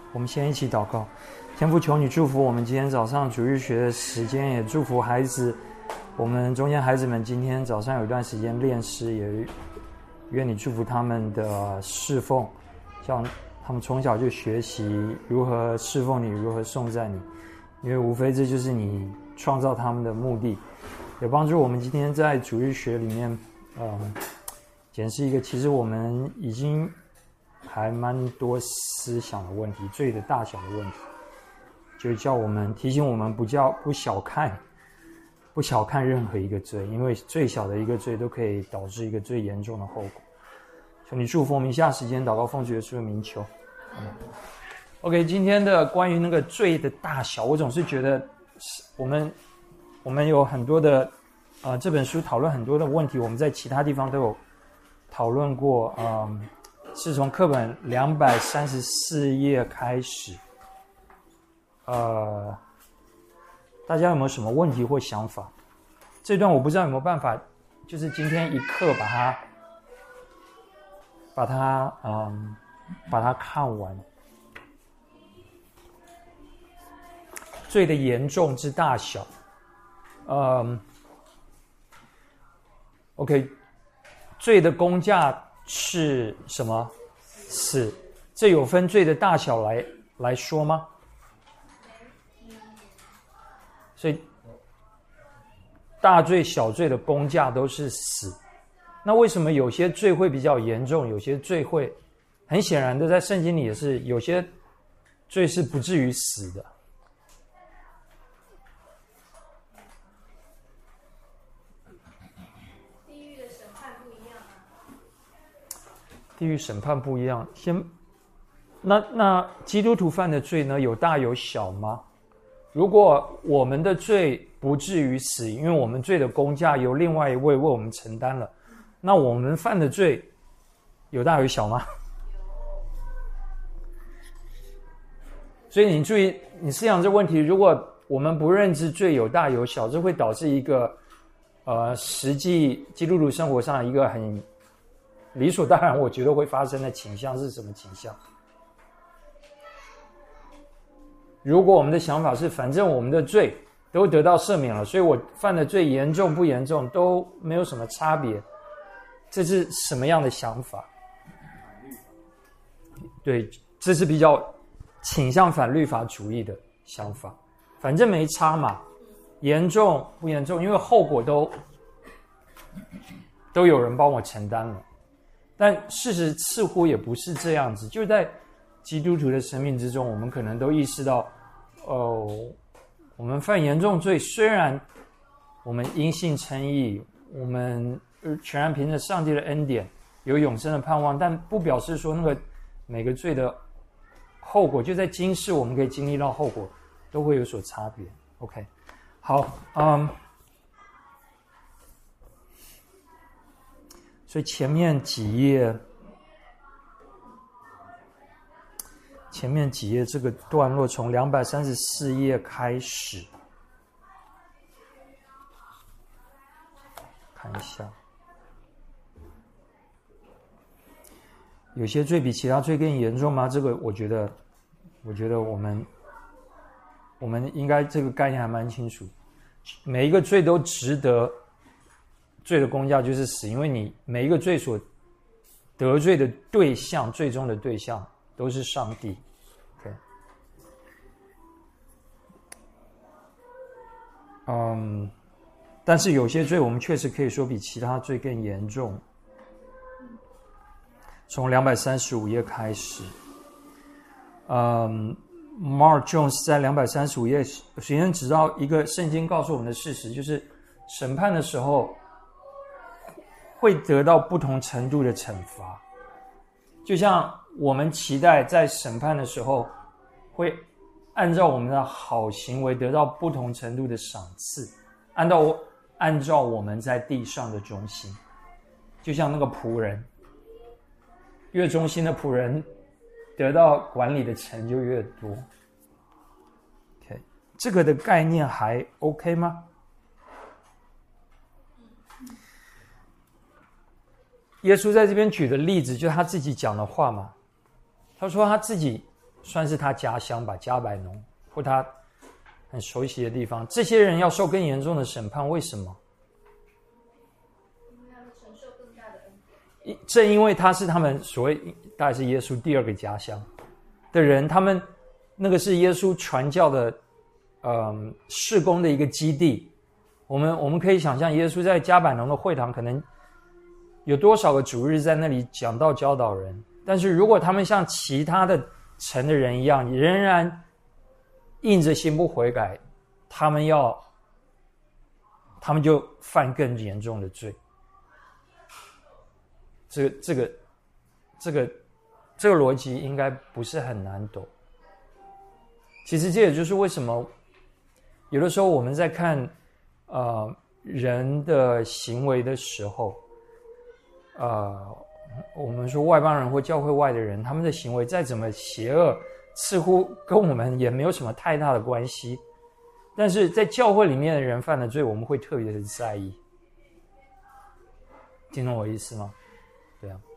我们先一起祷告。天父，求你祝福我们今天早上主日学的时间，也祝福孩子，我们中间孩子们今天早上有一段时间练诗，也愿你祝福他们的侍奉，像他们从小就学习如何侍奉你，如何颂赞你，因为无非这就是你创造他们的目的，也帮助我们今天在主日学里面检视一个其实我们已经还蛮多思想的问题，罪的大小的问题，就叫我们提醒我们不小看任何一个罪，因为最小的一个罪都可以导致一个最严重的后果。求你祝福我们，以下时间祷告奉主耶稣的名求。OK， 今天的关于那个罪的大小，我总是觉得我们有很多的这本书讨论很多的问题，我们在其他地方都有讨论过，是从课本234页开始。大家有没有什么问题或想法？这段我不知道有没有办法，就是今天一课把它看完。罪的严重之大小，OK， 罪的工价是什么？死。这有分罪的大小来说吗？所以大罪小罪的工价都是死。那为什么有些罪会比较严重，有些罪会很显然的在圣经里也是有些罪是不至于死的？地狱审判不一样。那基督徒犯的罪呢，有大有小吗？如果我们的罪不至于死，因为我们罪的工价由另外一位为我们承担了，那我们犯的罪有大有小吗？所以你注意，你思想这问题，如果我们不认知罪有大有小，这会导致一个实际基督徒生活上一个很理所当然我觉得会发生的倾向是什么倾向？如果我们的想法是反正我们的罪都得到赦免了，所以我犯的罪严重不严重都没有什么差别，这是什么样的想法？对，这是比较倾向反律法主义的想法，反正没差嘛，严重不严重，因为后果都有人帮我承担了。但事实似乎也不是这样子，就在基督徒的生命之中，我们可能都意识到，我们犯严重罪，虽然我们因信称义，我们全然凭着上帝的恩典有永生的盼望，但不表示说那个每个罪的后果，就在今世我们可以经历到后果，都会有所差别。OK， 好，所以前面几页这个段落从234页开始，看一下，有些罪比其他罪更严重吗？这个我觉得我们应该这个概念还蛮清楚，每一个罪都值得。罪的工价就是死，因为你每一个罪所得罪的对象，最终的对象都是上帝。Okay. 但是有些罪我们确实可以说比其他罪更严重。从235页开始，Mark Jones 在235页首先指到一个圣经告诉我们的事实，就是审判的时候会得到不同程度的惩罚，就像我们期待在审判的时候会按照我们的好行为得到不同程度的赏赐，按照我们在地上的忠心，就像那个仆人，越忠心的仆人得到管理的成就越多。OK， 这个的概念还 OK 吗？耶稣在这边举的例子就是他自己讲的话嘛。他说他自己算是他家乡吧，加百农或他很熟悉的地方，这些人要受更严重的审判，为什么？ 因为他们承受更大的恩典。 正因为他是他们所谓大概是耶稣第二个家乡的人，他们那个是耶稣传教的事工的一个基地。我们可以想象，耶稣在加百农的会堂可能有多少个主日在那里讲道教导人，但是如果他们像其他的城的人一样，仍然硬着心不悔改，他们就犯更严重的罪。这个逻辑应该不是很难懂。其实这也就是为什么有的时候我们在看人的行为的时候，我们说外邦人或教会外的人，他们的行为再怎么邪恶，似乎跟我们也没有什么太大的关系，但是在教会里面的人犯的罪，我们会特别的在意。听懂我意思吗？对啊。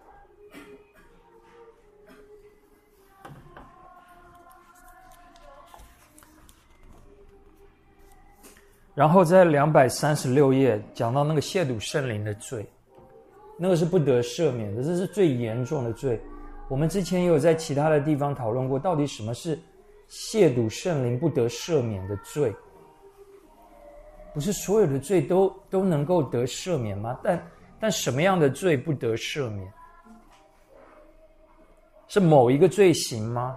然后在236页讲到那个亵渎圣灵的罪，那个是不得赦免的，这是最严重的罪。我们之前也有在其他的地方讨论过，到底什么是亵渎圣灵不得赦免的罪？不是所有的罪都能够得赦免吗？但什么样的罪不得赦免？是某一个罪行吗？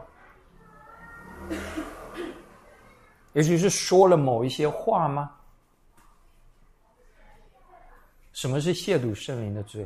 也许是说了某一些话吗？什么是亵渎圣灵的罪？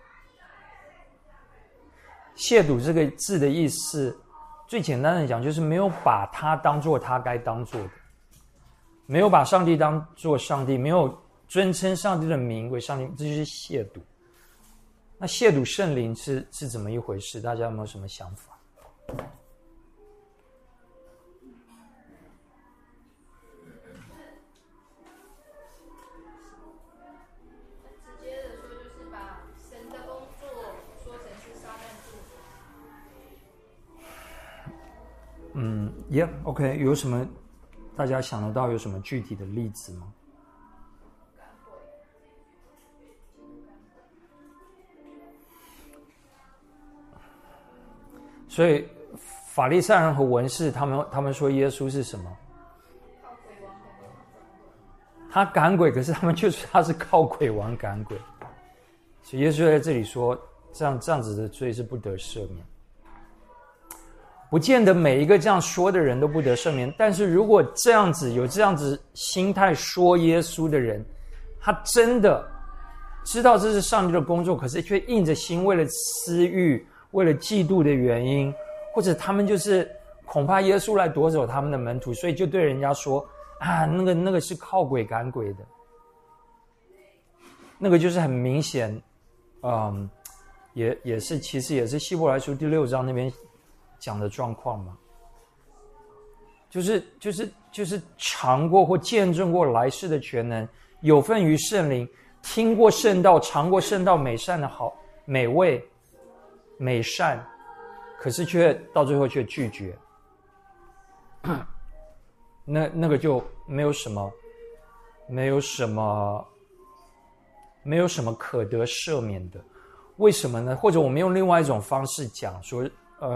亵渎这个字的意思，最简单的讲，就是没有把他当作他该当作的，没有把上帝当作上帝，没有尊称上帝的名为上帝，这就是亵渎。那亵渎圣灵是怎么一回事？大家有没有什么想法？OK， 有什么大家想得到有什么具体的例子吗？所以法利赛人和文士他们说耶稣是什么？他赶鬼，可是他们就说他是靠鬼王赶鬼。所以耶稣在这里说，这样子的罪是不得赦免。不见得每一个这样说的人都不得赦免，但是如果有这样子心态说耶稣的人，他真的知道这是上帝的工作，可是却硬着心为了私欲，为了嫉妒的原因，或者他们就是恐怕耶稣来夺走他们的门徒，所以就对人家说啊，那个是靠鬼赶鬼的，那个就是很明显，其实也是希伯来书第6章那边讲的状况嘛，就是尝过或见证过来世的全能，有份于圣灵，听过圣道，尝过圣道美善的好美味美善，可是却到最后却拒绝，那个就没有什么可得赦免的。为什么呢？或者我们用另外一种方式讲说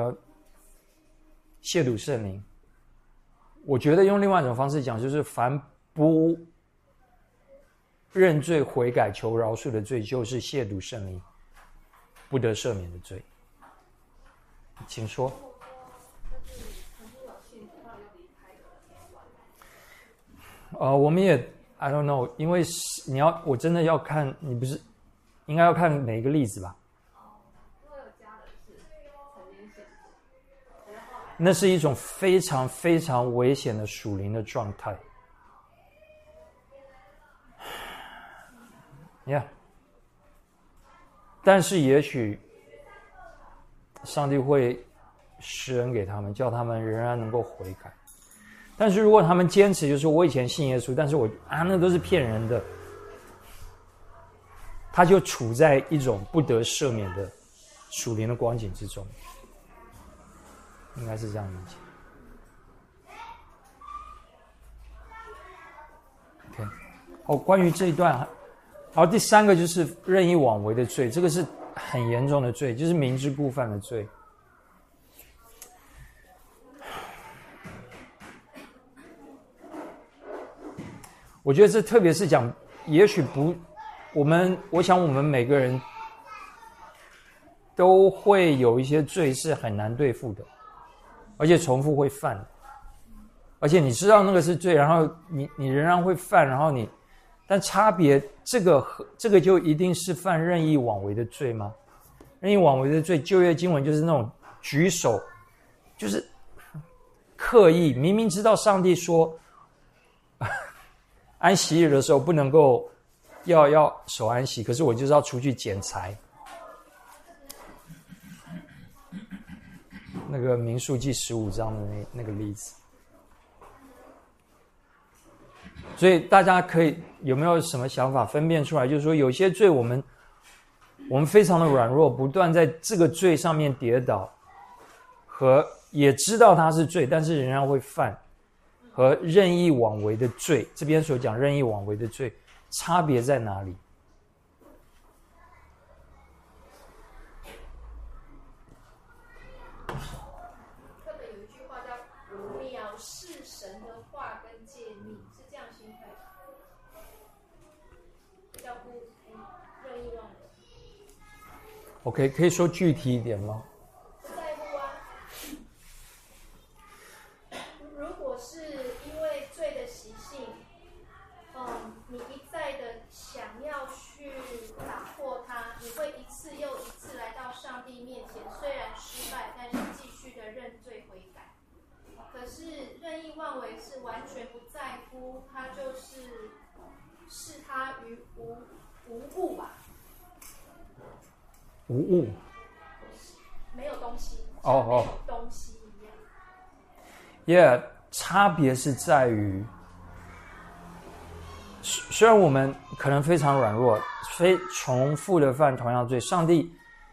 亵渎圣灵，我觉得用另外一种方式讲，就是凡不认罪悔改求饶恕的罪，就是亵渎圣灵不得赦免的罪。请说。我们也 I don't know， 因为我真的要看，你不是应该要看每一个例子吧？那是一种非常非常危险的属灵的状态。Yeah， 但是也许上帝会施恩给他们，叫他们仍然能够悔改。但是如果他们坚持就是我以前信耶稣，但是那都是骗人的，他就处在一种不得赦免的属灵的光景之中。 应该是这样理解。OK， 好，关于这一段，好，第三个就是任意妄为的罪，这个是很严重的罪，就是明知故犯的罪。我觉得这特别是讲，也许不，我想我们每个人都会有一些罪是很难对付的，而且重复会犯的，而且你知道那个是罪，然后你仍然会犯，然后但差别这个就一定是犯任意妄为的罪吗？任意妄为的罪，旧约经文就是那种举手，就是刻意，明明知道上帝说安息日的时候不能够要守安息，可是我就是要出去捡柴。那个民数记15章的那个例子。所以大家可以有没有什么想法分辨出来，就是说有些罪我们非常的软弱，不断在这个罪上面跌倒，和也知道它是罪但是仍然会犯，和任意妄为的罪，这边所讲任意妄为的罪差别在哪里？ 课本有一句话叫藐视神的话跟诫命，是这样心态的，叫任意妄为。 OK， 可以说具体一点吗？ 不在乎啊。如果是因为罪的习性，你一再的想要去打破它，你会一次又一次来到上帝面前，虽然失败，但是继续的认罪悔改。可是任意妄为是完全不在乎，他就是视他于无物吧。 无物， 没有东西， 哦没有东西一样。 差别是在于，虽然我们可能非常软弱，非重复的犯同样罪，上帝，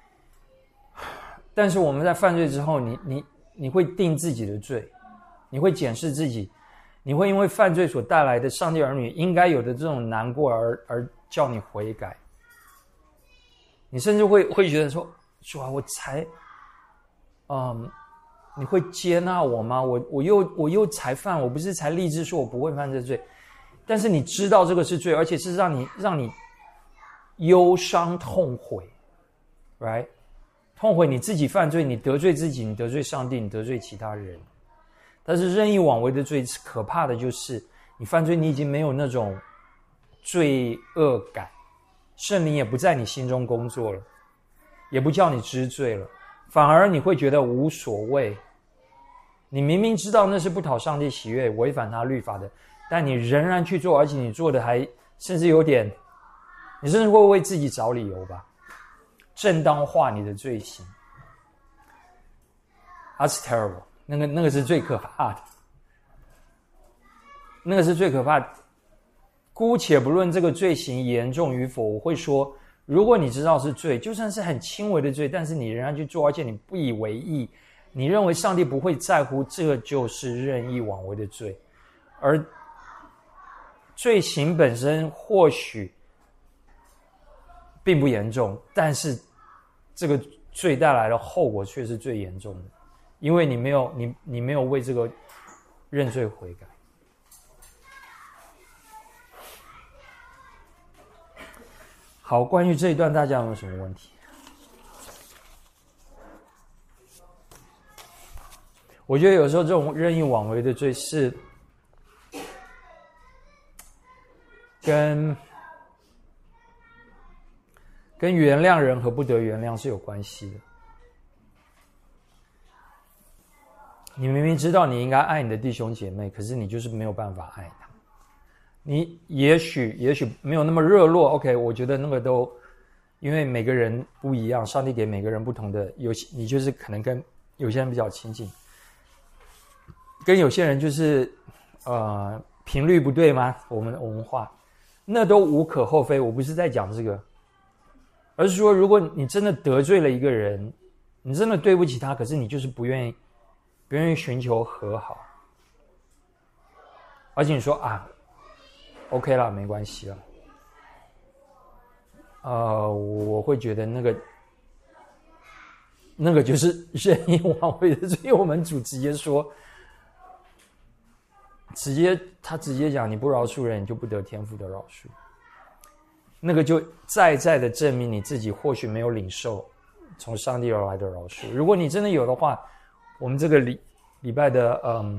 但是我们在犯罪之后，你会定自己的罪，你会检视自己，你会因为犯罪所带来的上帝儿女应该有的这种难过而叫你悔改。你甚至会觉得说，主啊，我才，你会接纳我吗？我又才犯，我不是才立志说我不会犯这罪，但是你知道这个是罪，而且是让你忧伤痛悔 ，right？ 痛悔你自己犯罪，你得罪自己，你得罪上帝，你得罪其他人。但是任意妄为的罪可怕的就是你犯罪，你已经没有那种罪恶感。圣灵也不在你心中工作了，也不叫你知罪了，反而你会觉得无所谓。你明明知道那是不讨上帝喜悦，违反他律法的，但你仍然去做，而且你做的还甚至有点，你甚至会为自己找理由吧，正当化你的罪行。That's terrible， 那个是最可怕的，那个是最可怕的。姑且不论这个罪行严重与否，我会说，如果你知道是罪，就算是很轻微的罪，但是你仍然去做，而且你不以为意，你认为上帝不会在乎，这个就是任意妄为的罪。而罪行本身或许并不严重，但是这个罪带来的后果却是最严重的，因为你没有为这个认罪悔改。好，关于这一段大家有没有什么问题？我觉得有时候这种任意妄为的罪是跟原谅人和不得原谅是有关系的。你明明知道你应该爱你的弟兄姐妹，可是你就是没有办法爱他。你也许没有那么热络 ，OK， 我觉得那个都因为每个人不一样，上帝给每个人不同的，你就是可能跟有些人比较亲近，跟有些人就是频率不对吗？我们文化那都无可厚非，我不是在讲这个，而是说如果你真的得罪了一个人，你真的对不起他，可是你就是不愿意不愿意寻求和好，而且你说啊 ，OK 啦，没关系啦。我会觉得那个就是任意妄为的，所以我们主直接说，他直接讲，你不饶恕人，你就不得天父的饶恕。那个就再的证明你自己或许没有领受从上帝而来的饶恕。如果你真的有的话，我们这个礼拜的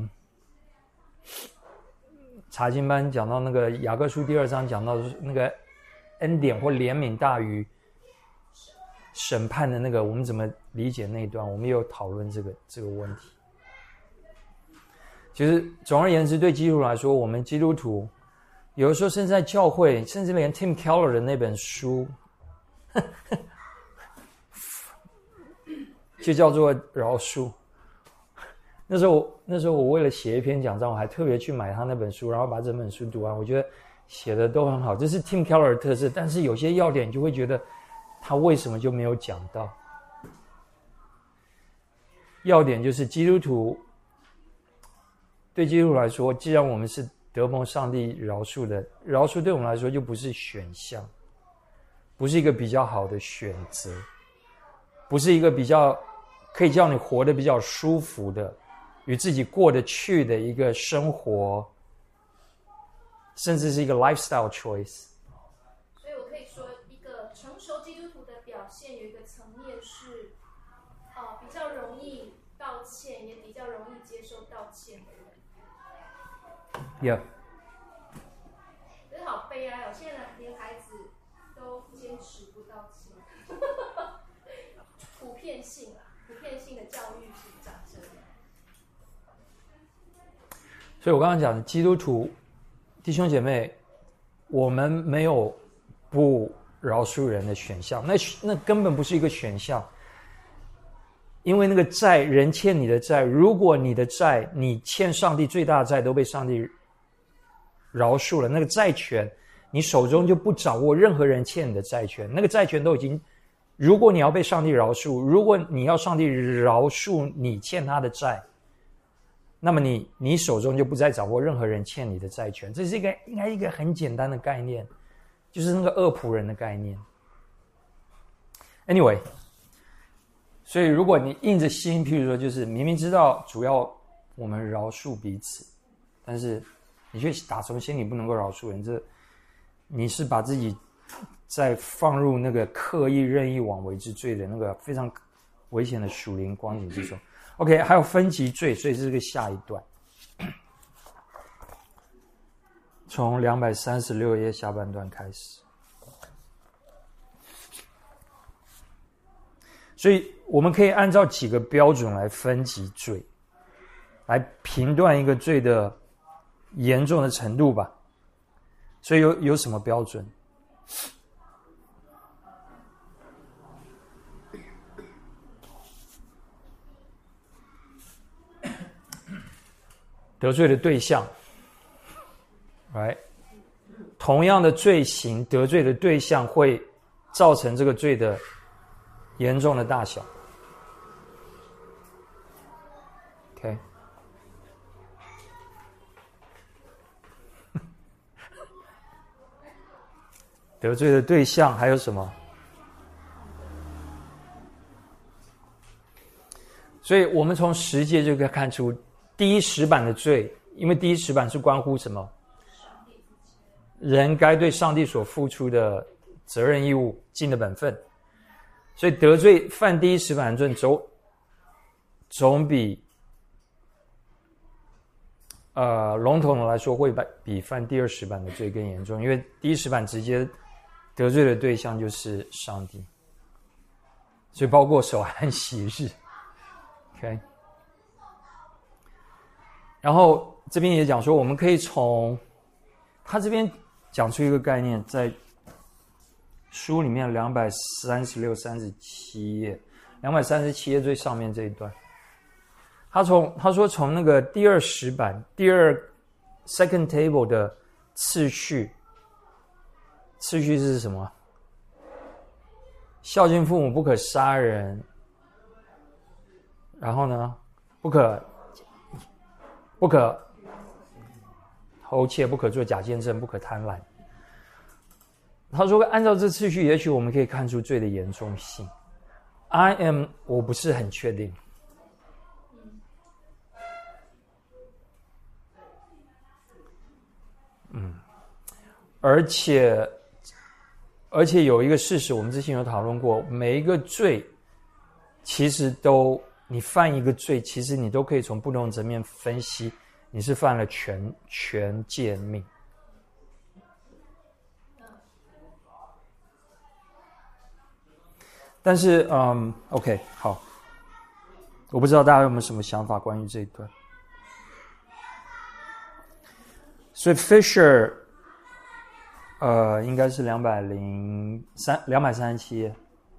查经班讲到那个雅各书第2章，讲到那个恩典或怜悯大于审判的那个，我们怎么理解那一段？我们也有讨论这个问题。其实总而言之，对基督徒来说，我们基督徒有的时候甚至在教会，甚至连 Tim Keller 的那本书就叫做饶恕。那时候我为了写一篇讲章，我还特别去买他那本书，然后把整本书读完。我觉得写的都很好，这是 Tim Keller 的特色。但是有些要点就会觉得他为什么就没有讲到？要点就是基督徒，对基督徒来说，既然我们是得蒙上帝饶恕的，饶恕对我们来说就不是选项，不是一个比较好的选择，不是一个比较可以叫你活得比较舒服的，与自己过得去的一个生活，甚至是一个 lifestyle choice。 所以我可以说，一个成熟基督徒的表现有一个层面是比较容易道歉，也比较容易接受道歉的人。 Yeah。 可是好悲哀哦，现在连孩子都坚持不道歉。普遍性的教育是长这样。 所以我刚刚讲的基督徒弟兄姐妹，我们没有不饶恕人的选项，那根本不是一个选项。因为那个债，人欠你的债，如果你的债，你欠上帝最大的债都被上帝饶恕了，那个债权你手中就不掌握任何人欠你的债权，那个债权都已经，如果你要被上帝饶恕，如果你要上帝饶恕你欠他的债，那么你手中就不再掌握任何人欠你的债权。这是应该一个很简单的概念，就是那个恶仆人的概念。Anyway， 所以如果你硬着心，譬如说就是明明知道主要我们饶恕彼此，但是你却打从心里不能够饶恕人，你是把自己再放入那个刻意任意妄为之罪的那个非常危险的属灵光景之中。OK， 还有分级罪，所以这个下一段，从236页下半段开始。所以我们可以按照几个标准来分级罪，来评断一个罪的严重的程度吧。所以有什么标准？得罪的对象 ，right？ 同样的罪行，得罪的对象会造成这个罪的严重的大小。OK， 得罪的对象还有什么？所以我们从10节就可以看出，第一石板的罪，因为第一石板是关乎什么？人该对上帝所付出的责任义务尽的本分，所以得罪犯第一石板的罪总比笼统的来说会比犯第二石板的罪更严重，因为第一石板直接得罪的对象就是上帝，所以包括守安息日。OK， 然后这边也讲说，我们可以从他这边讲出一个概念，在书里面236、37页，237页最上面这一段，他说从那个第二石板，第二 second table 的次序是什么？孝敬父母，不可杀人，然后呢，不可不可偷窃，不可做假见证，不可贪婪。他说按照这次序，也许我们可以看出罪的严重性。我不是很确定。而且有一个事实，我们之前有讨论过，每一个罪其实都，你犯一个罪，其实你都可以从不同层面分析，你是犯了全诫命。但是OK 好，我不知道大家有没有什么想法关于这一段。所以 Fisher应该是237页。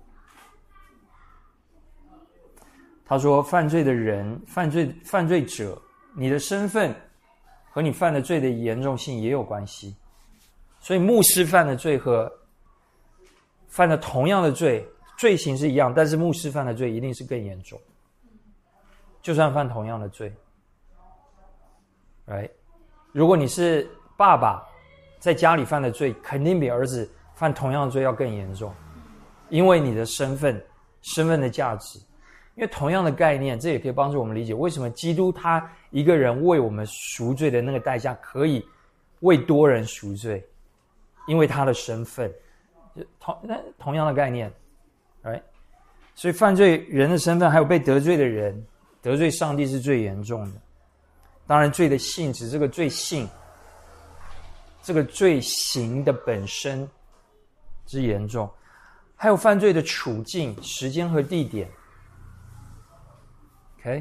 他说犯罪的人，犯罪者，你的身份和你犯的罪的严重性也有关系。所以牧师犯的罪和犯的同样的罪，罪行是一样，但是牧师犯的罪一定是更严重。就算犯同样的罪 ，right？ 如果你是爸爸，在家里犯的罪，肯定比儿子犯同样的罪要更严重，因为你的身份的价值。因为同样的概念，这也可以帮助我们理解为什么基督他一个人为我们赎罪的那个代价可以为多人赎罪，因为他的身份，同样的概念 ，right？ 所以犯罪人的身份，还有被得罪的人，得罪上帝是最严重的。当然，罪的性质，这个罪性，这个罪行的本身之严重，还有犯罪的处境、时间和地点。OK，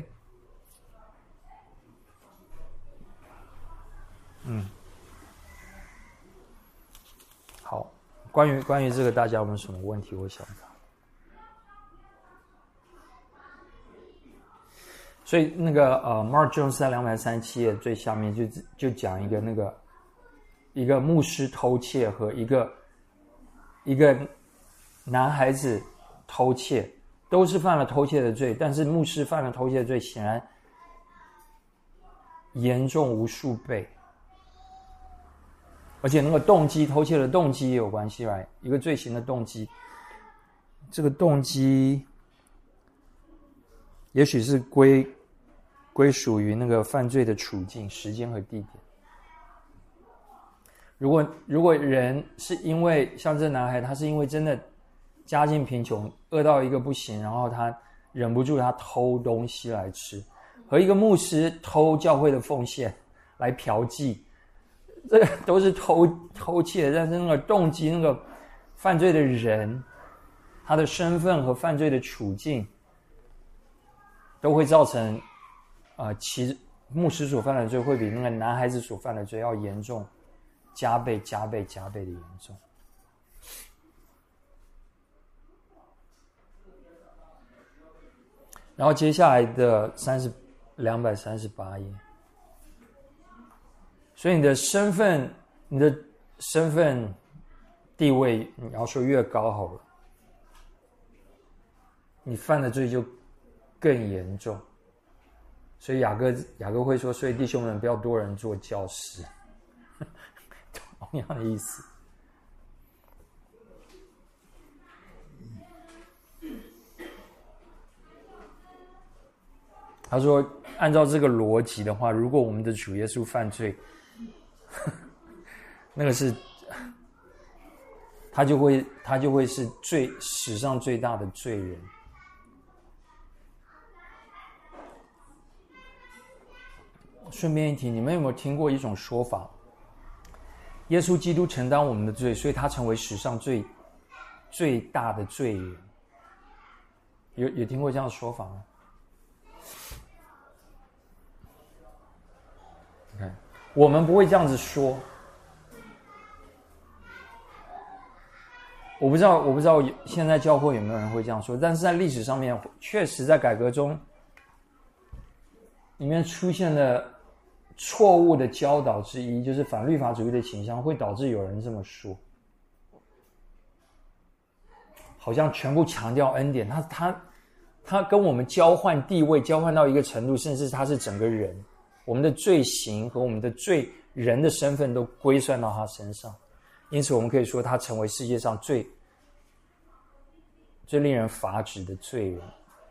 好，关于这个，大家有没有什么问题？我想法。所以那个Mark Jones 在237页最下面就讲一个一个牧师偷窃和一个男孩子偷窃。都是犯了偷窃的罪，但是牧师犯了偷窃的罪，显然严重无数倍。而且那个动机，偷窃的动机也有关系 ，right？ 一个罪行的动机，这个动机也许是归属于那个犯罪的处境、时间和地点。如果人是因为像这男孩，他是因为真的家境贫穷，饿到一个不行，然后他忍不住他偷东西来吃，和一个牧师偷教会的奉献来嫖妓，这个都是偷窃，但是那个动机，那个犯罪的人，他的身份和犯罪的处境，都会造成其牧师所犯的罪会比那个男孩子所犯的罪要严重，加倍的严重。然后接下来的238页，所以你的身份地位，你要说越高好了，你犯的罪就更严重。所以雅各会说，所以弟兄们不要多人做教师，同样的意思。他说按照这个逻辑的话，如果我们的主耶稣犯罪，那个是他就会是史上最大的罪人。顺便一提，你们有没有听过一种说法，耶稣基督承担我们的罪，所以他成为史上最大的罪人。有听过这样的说法吗？Okay. 我们不会这样子说，我不知道现在教会有没有人会这样说，但是在历史上面，确实在改革中里面出现的错误的教导之一，就是反律法主义的倾向，会导致有人这么说，好像全部强调恩典，他跟我们交换地位，交换到一个程度，甚至他是整个人。 我们的罪行和我们的罪人的身份都归算到他身上，因此我们可以说他成为世界上最令人发指的罪人。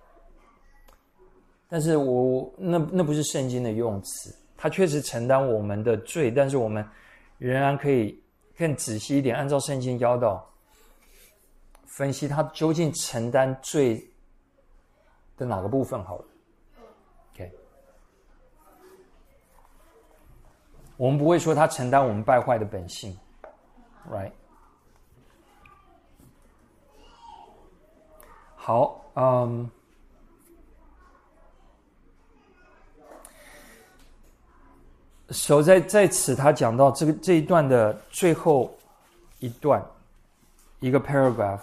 但是那不是圣经的用词，他确实承担我们的罪，但是我们仍然可以更仔细一点，按照圣经教导分析他究竟承担罪的哪个部分好了。OK， 我们不会说他承担我们败坏的本性 ，right？ 好，所以在此他讲到这一段的最后一段，一个 paragraph。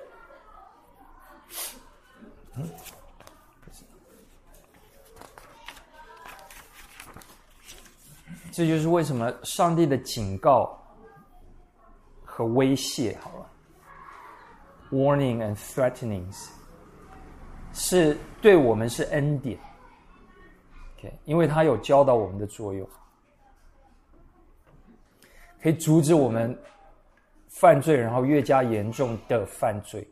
这就是为什么上帝的警告和威胁，好了 ，warning and threatenings， 是对我们是恩典 ，OK， 因为它有教导我们的作用，可以阻止我们犯罪，然后越加严重的犯罪。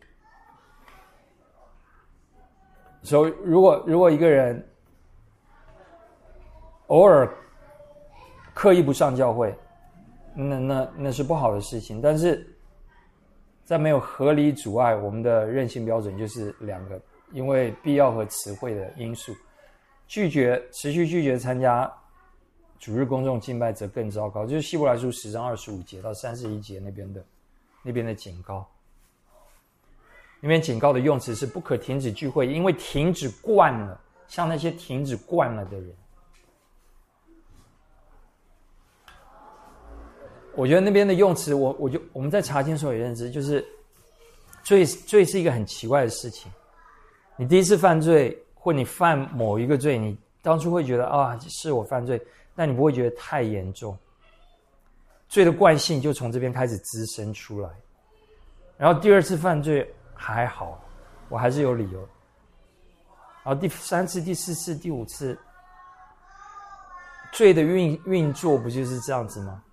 所以，如果一个人偶尔刻意不上教会，那是不好的事情。但是在没有合理阻碍，我们的任性标准就是两个，因为必要和词汇的因素。持续拒绝参加主日公众敬拜则更糟糕，就是希伯来书10章25节到31节那边的警告。那边警告的用词是不可停止聚会，因为停止惯了，像那些停止惯了的人。我觉得那边的用词，我们在查经时候也认知，就是罪是一个很奇怪的事情。你第一次犯罪，或你犯某一个罪，你当初会觉得是我犯罪，但你不会觉得太严重。罪的惯性就从这边开始滋生出来，然后第二次犯罪还好，我还是有理由。然后第3次、第4次、第5次，罪的运作不就是这样子吗？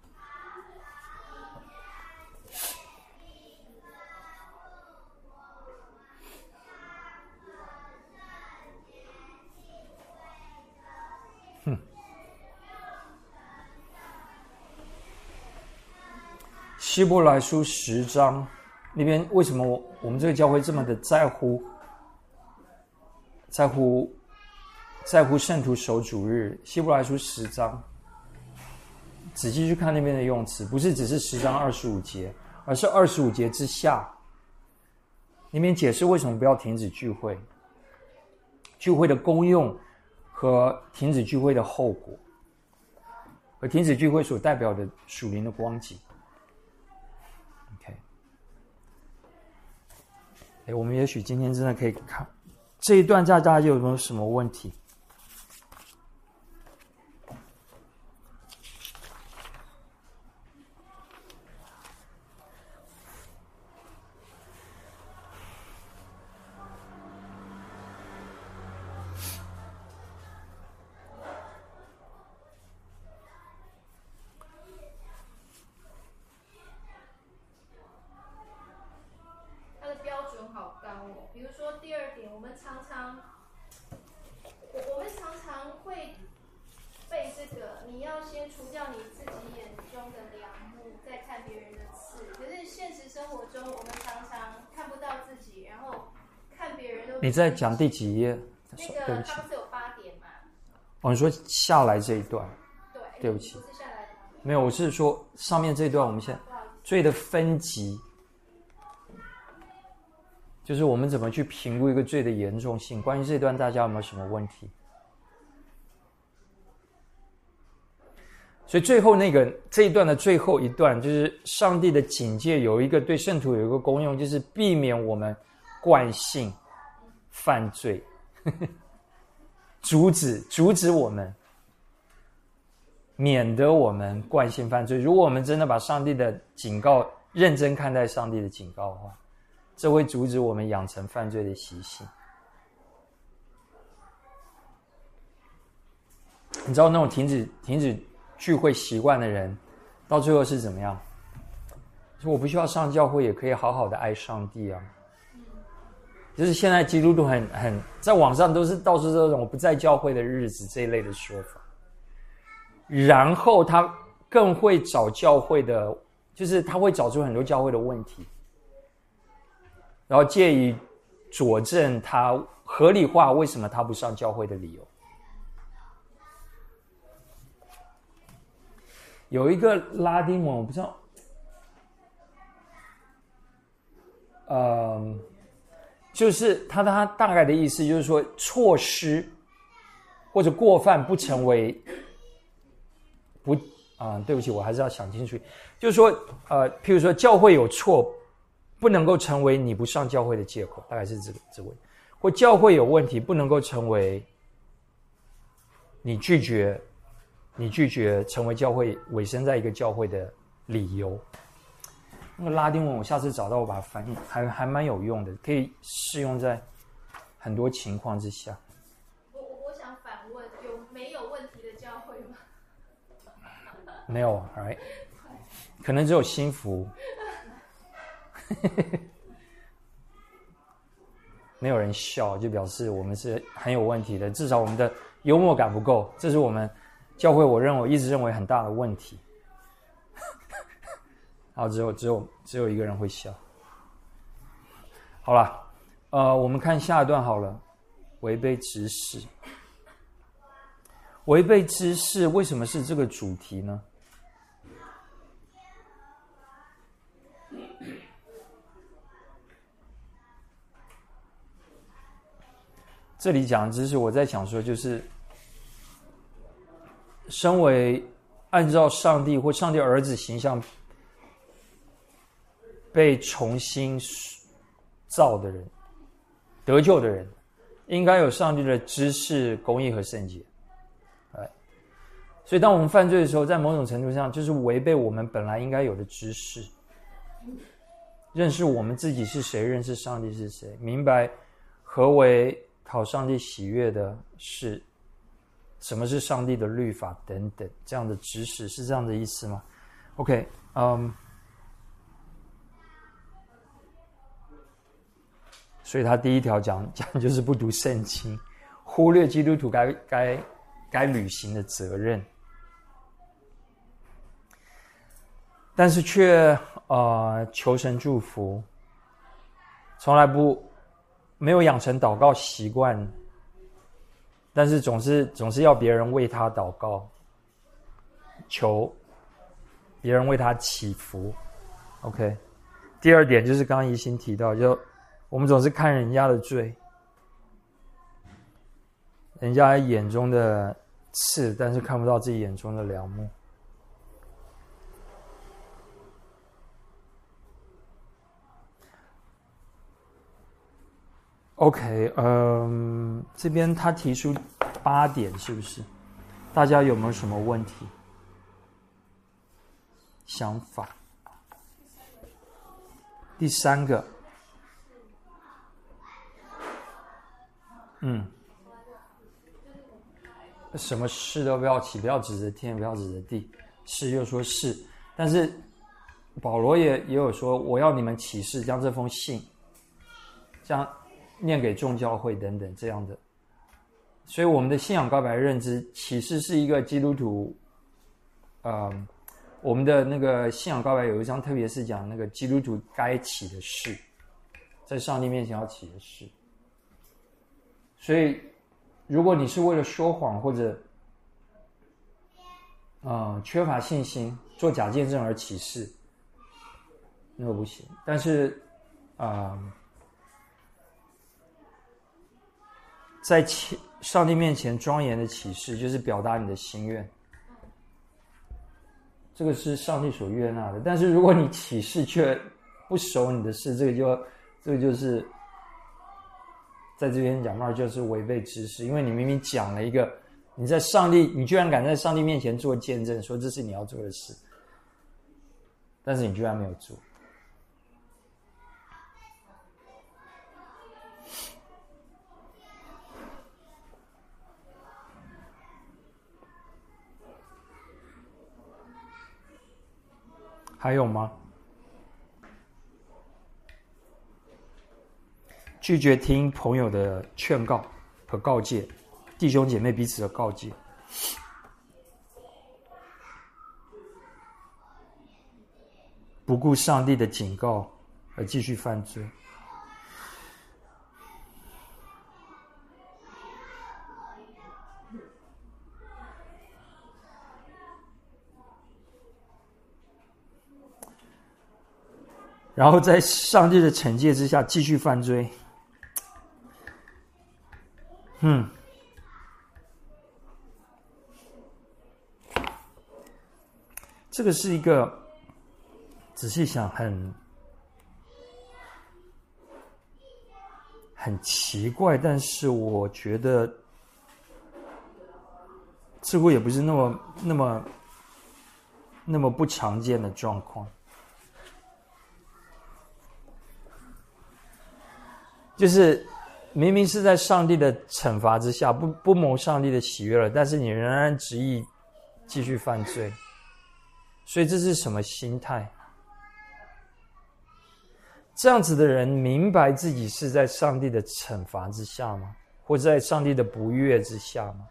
希伯来书10章那边，为什么我们这个教会这么的在乎圣徒守主日？希伯来书10章，仔细去看那边的用词，不是只是10章25节，而是25节之下，那边解释为什么不要停止聚会，聚会的功用和停止聚会的后果，和停止聚会所代表的属灵的光景。我们也许今天真的可以看这一段，大家有没有什么问题？你在讲第几页？ 那个它不是有8点吗？ 你说下来这一段？对不起， 不是下来的吗？ 没有，我是说上面这一段，我们现在罪的分级，就是我们怎么去评估一个罪的严重性。关于这一段，大家有没有什么问题？所以最后这一段的最后一段，就是上帝的警戒，有一个对圣徒有一个功用，就是避免我们惯性犯罪，阻止我们，免得我们惯性犯罪。如果我们真的把上帝的警告认真看待上帝的警告的话，这会阻止我们养成犯罪的习性。 你知道那种停止聚会习惯的人，到最后是怎么样？说我不需要上教会，也可以好好的爱上帝啊。就是现在基督徒很在网上都是到处这种不在教会的日子这一类的说法，然后他更会找教会的，就是他会找出很多教会的问题，然后借以佐证他合理化为什么他不上教会的理由。有一个拉丁文我不知道，就是他大概的意思就是说，错失或者过犯不成为对不起，我还是要想清楚，就是说譬如说教会有错，不能够成为你不上教会的借口，大概是这个，或教会有问题，不能够成为你拒绝成为教会委身在一个教会的理由。那个拉丁文我下次找到我把它翻译，还蛮有用的，可以适用在很多情况之下。 我想反问，有没有问题的教会吗？ 没有 ，right？ 可能只有新福，没有人笑，就表示我们是很有问题的，至少我们的幽默感不够，这是我们教会一直认为很大的问题。然后只有一个人会笑。好了，我们看下一段好了。违背知识，违背知识为什么是这个主题呢？这里讲的知识，我在想说，就是身为按照上帝或上帝儿子形象被重新造的人，得救的人，应该有上帝的知识、公义和圣洁。所以当我们犯罪的时候，在某种程度上就是违背我们本来应该有的知识，认识我们自己是谁，认识上帝是谁，明白何为讨上帝喜悦的事，什么是上帝的律法等等，这样的知识是这样的意思吗 ？OK， 所以他第一条讲就是不读圣经，忽略基督徒该履行的责任，但是却求神祝福，从来没有养成祷告习惯，但是总是要别人为他祷告，求别人为他祈福。OK， 第二点就是刚刚怡心提到，就我们总是看人家的罪，人家眼中的刺，但是看不到自己眼中的梁木。OK， 这边他提出8点，是不是？大家有没有什么问题、想法？第3个，什么事都不要起，不要指着天，不要指着地，是又说是，但是保罗也有说，我要你们起誓，将这封信，将念给众教会等等这样的。所以我们的信仰告白认知，启示是一个基督徒，我们的那个信仰告白有一章特别是讲那个基督徒该起的事，在上帝面前要起的事。所以如果你是为了说谎或者缺乏信心做假见证而起誓，那个不行。但是在上帝面前庄严的起誓，就是表达你的心愿，这个是上帝所悦纳的。但是如果你起誓却不守你的事，这个就是在这边讲到就是违背知识，因为你明明讲了一个，你居然敢在上帝面前做见证，说这是你要做的事，但是你居然没有做。 还有吗？拒绝听朋友的劝告和告诫，弟兄姐妹彼此的告诫。不顾上帝的警告而继续犯罪。然后在上帝的惩戒之下继续犯罪。这个是一个仔细想很奇怪，但是我觉得似乎也不是那么不常见的状况。就是明明是在上帝的惩罚之下，不蒙上帝的喜悦了，但是你仍然执意继续犯罪，所以这是什么心态？这样子的人明白自己是在上帝的惩罚之下吗？或者在上帝的不悦之下吗？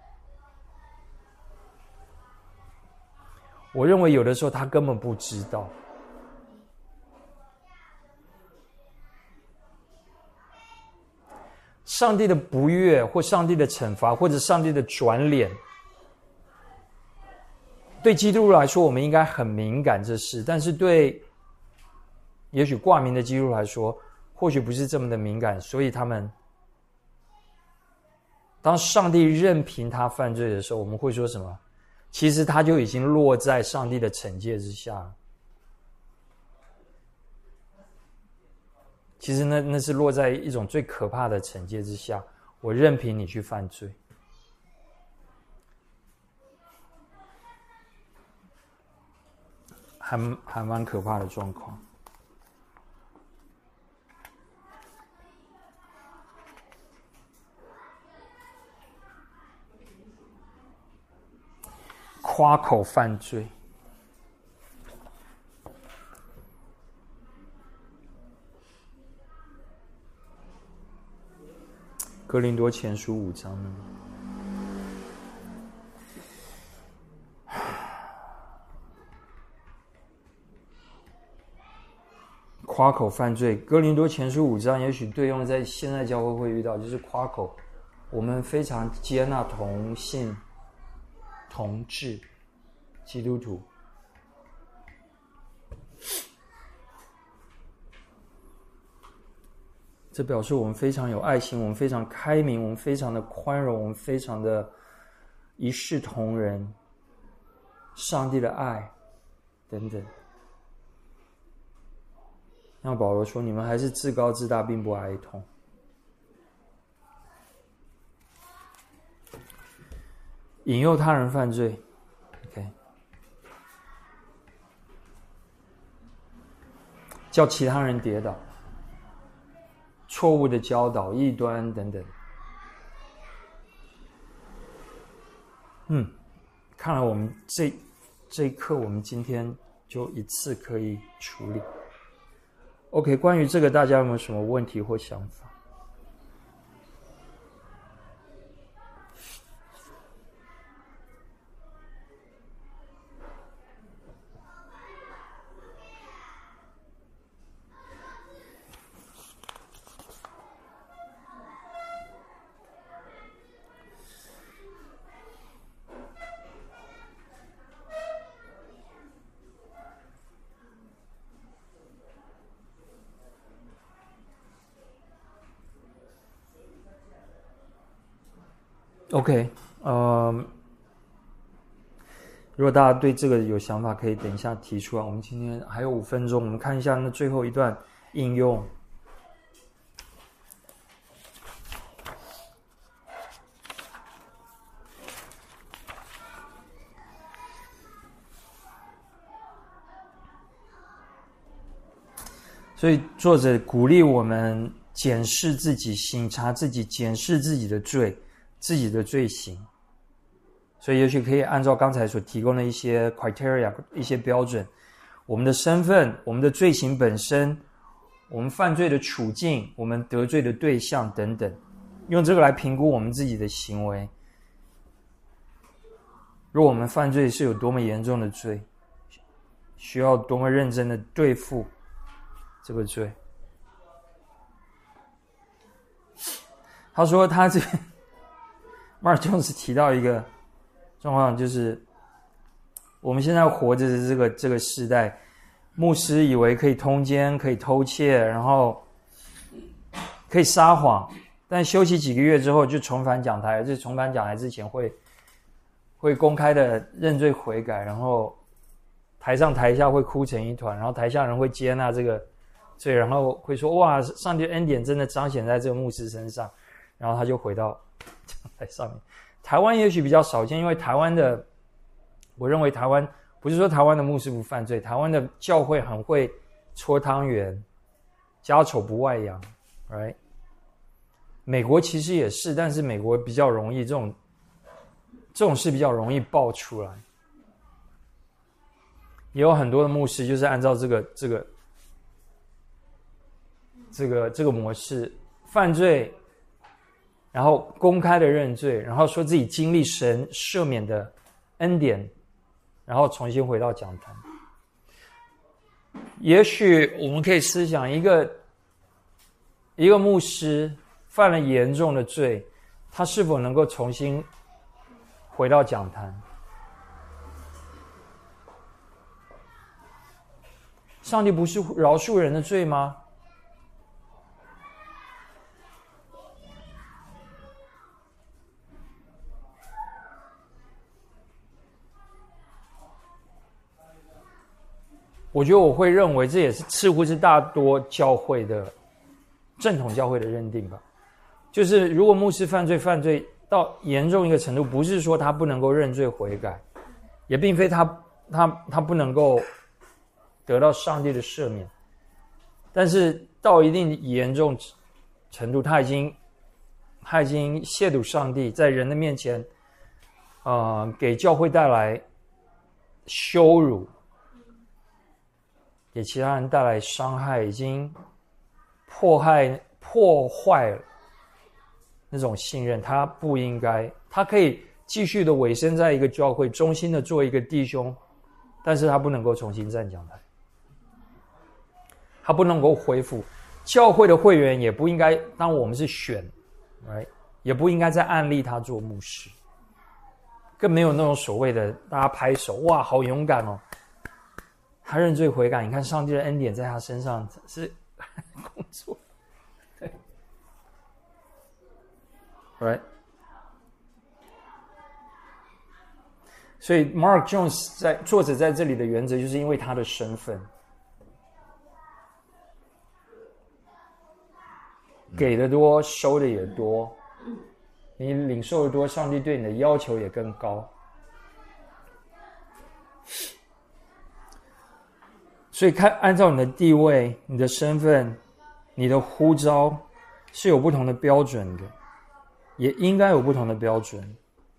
我认为有的时候他根本不知道。上帝的不悦，或上帝的惩罚，或者上帝的转脸，对基督徒来说，我们应该很敏感这事，但是对也许挂名的基督徒来说，或许不是这么的敏感，所以他们当上帝任凭他犯罪的时候，我们会说什么？其实他就已经落在上帝的惩戒之下了。其实那是落在一种最可怕的惩戒之下，我任凭你去犯罪。还蛮可怕的状况。夸口犯罪。哥林多前书5章呢？夸口犯罪，哥林多前书5章也许对用在现在教会会遇到，就是夸口，我们非常接纳同性、同志、基督徒。这表示我们非常有爱心，我们非常开明，我们非常的宽容，我们非常的一视同仁，上帝的爱等等。让保罗说，你们还是自高自大，并不哀痛。引诱他人犯罪 OK， 叫其他人跌倒，错误的教导，异端等等。看来我们这一课我们今天就一次可以处理。OK， 关于这个大家有没有什么问题或想法？OK， 如果大家对这个有想法，可以等一下提出来。我们今天还有5分钟，我们看一下那最后一段应用。所以作者鼓励我们检视自己，省察自己，检视自己的罪，自己的罪行。所以也许可以按照刚才所提供的一些 criteria， 一些标准， 我们的身份、我们的罪行本身、我们犯罪的处境、我们得罪的对象等等，用这个来评估我们自己的行为。如果我们犯罪是有多么严重的罪，需要多么认真的对付这个罪。他说他这边Mark Jones 提到一个状况，就是我们现在活着的这个时代，牧师以为可以通奸，可以偷窃，然后可以撒谎，但休息几个月之后就重返讲台，而且重返讲台之前会公开的认罪悔改，然后台上台下会哭成一团，然后台下人会接纳这个罪，然后会说哇，上帝的恩典真的彰显在这个牧师身上，然后他就回到讲台上面。台湾也许比较少见，因为台湾的，我认为台湾不是说台湾的牧师不犯罪，台湾的教会很会搓汤圆，家丑不外扬 ，right？ 美国其实也是，但是美国比较容易这种事比较容易爆出来，也有很多的牧师就是按照这个模式犯罪，然后公开的认罪，然后说自己经历神赦免的恩典，然后重新回到讲坛。也许我们可以思想一个牧师犯了严重的罪，他是否能够重新回到讲坛？上帝不是饶恕人的罪吗？我觉得我会认为这也是似乎是大多教会的正统教会的认定吧，就是如果牧师犯罪到严重一个程度，不是说他不能够认罪悔改，也并非他不能够得到上帝的赦免，但是到一定严重程度，他已经亵渎上帝，在人的面前给教会带来羞辱，给其他人带来伤害，已经破坏了那种信任。他不应该，他可以继续的委身在一个教会，忠心的做一个弟兄，但是他不能够重新站讲台，他不能够恢复教会的会员，也不应该，当我们是选 right， 也不应该再按立他做牧师，更没有那种所谓的大家拍手哇好勇敢哦，他认罪悔改，你看上帝的恩典在他身上是工作，对 right。 所以 Mark Jones 作者在这里的原则，就是因为他的身份，给的多收的也多，你领受的多，上帝对你的要求也更高。所以按照你的地位、你的身份、你的呼召是有不同的标准的，也应该有不同的标准。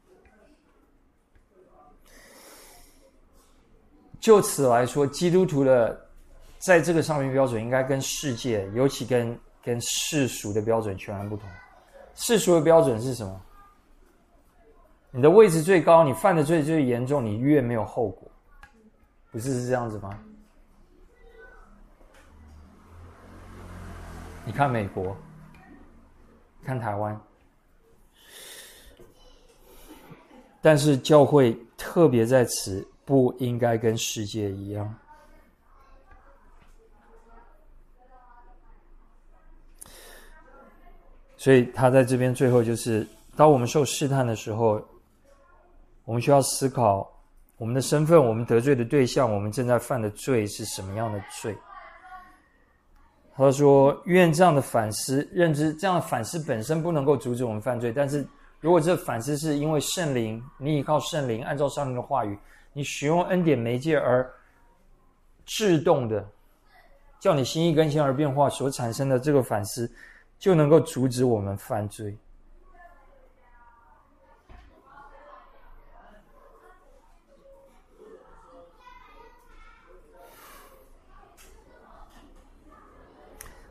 就此来说，基督徒的在这个上面标准应该跟世界，尤其跟世俗的标准全然不同。世俗的标准是什么？你的位置最高，你犯的罪最严重，你越没有后果，不是这样子吗？你看美国，看台湾，但是教会特别在此不应该跟世界一样。所以他在这边最后就是，当我们受试探的时候，我们需要思考我们的身份，我们得罪的对象，我们正在犯的罪是什么样的罪。他说愿这样的反思认知，这样的反思本身不能够阻止我们犯罪，但是如果这反思是因为圣灵，你依靠圣灵，按照上帝的话语，你使用恩典媒介而制动的叫你心意更新而变化所产生的这个反思，就能够阻止我们犯罪。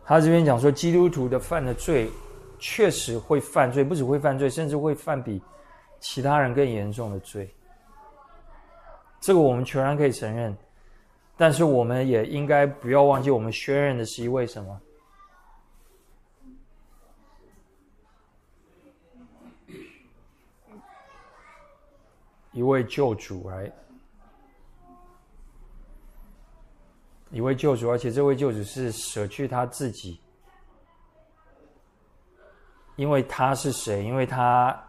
他这边讲说，基督徒的犯的罪确实会犯罪，不只会犯罪，甚至会犯比其他人更严重的罪。这个我们全然可以承认，但是我们也应该不要忘记，我们宣认的是一位什么？一位救主，来，一位救主，而且这位救主是舍去他自己，因为他是谁？因为他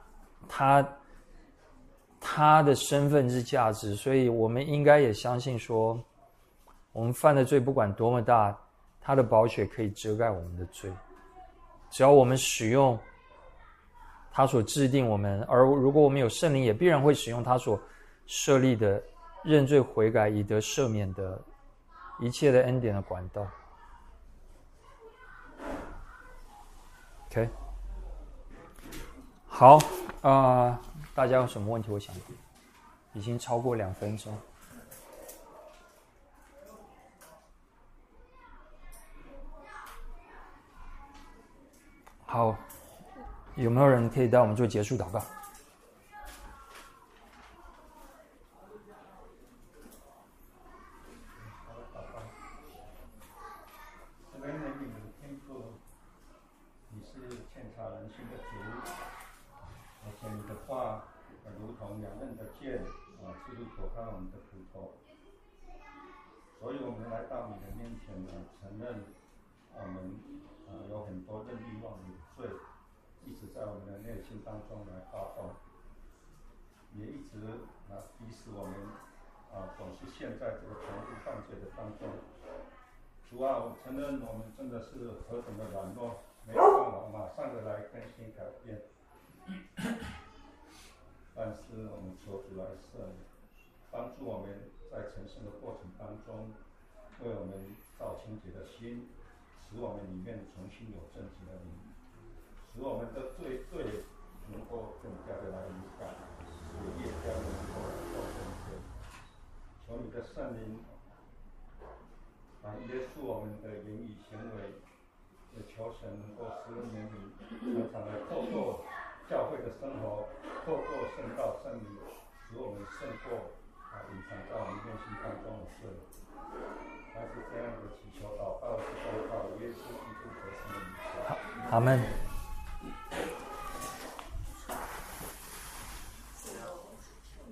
的身份之价值，所以我们应该也相信说，我们犯的罪不管多么大，他的宝血可以遮盖我们的罪，只要我们使用他所制定我们，而如果我们有圣灵，也必然会使用他所设立的认罪悔改以得赦免的一切的恩典的管道。 OK， 好，大家有什么问题？我想已经超过2分钟。好，有没有人可以带我们做结束祷告？ 你是鉴察人心的主，而且你的话如同两刃的剑，刺入口看我们的骨头。所以我们来到你的面前承认我们有很多任意妄为的罪，一直在我们的内心当中来发动，也一直逼使我们总是陷在这个重复犯罪的当中。主啊，我承认我们真的是何等的软弱，没有办法马上的来更新改变，但是我们求主来赦免，帮助我们在成圣的过程当中，为我们造清洁的心，使我们里面重新有正直的灵，使我们的对能够更加的来敏感，也越加的能够来做正确。求你的圣灵来约束我们的言语行为，也求神能够使我们常常的透过教会的生活，透过圣道圣灵，使我们胜过隐藏在我们内心当中的罪。但是这样的祈求祷告是奉靠耶稣基督得胜的名。 阿们。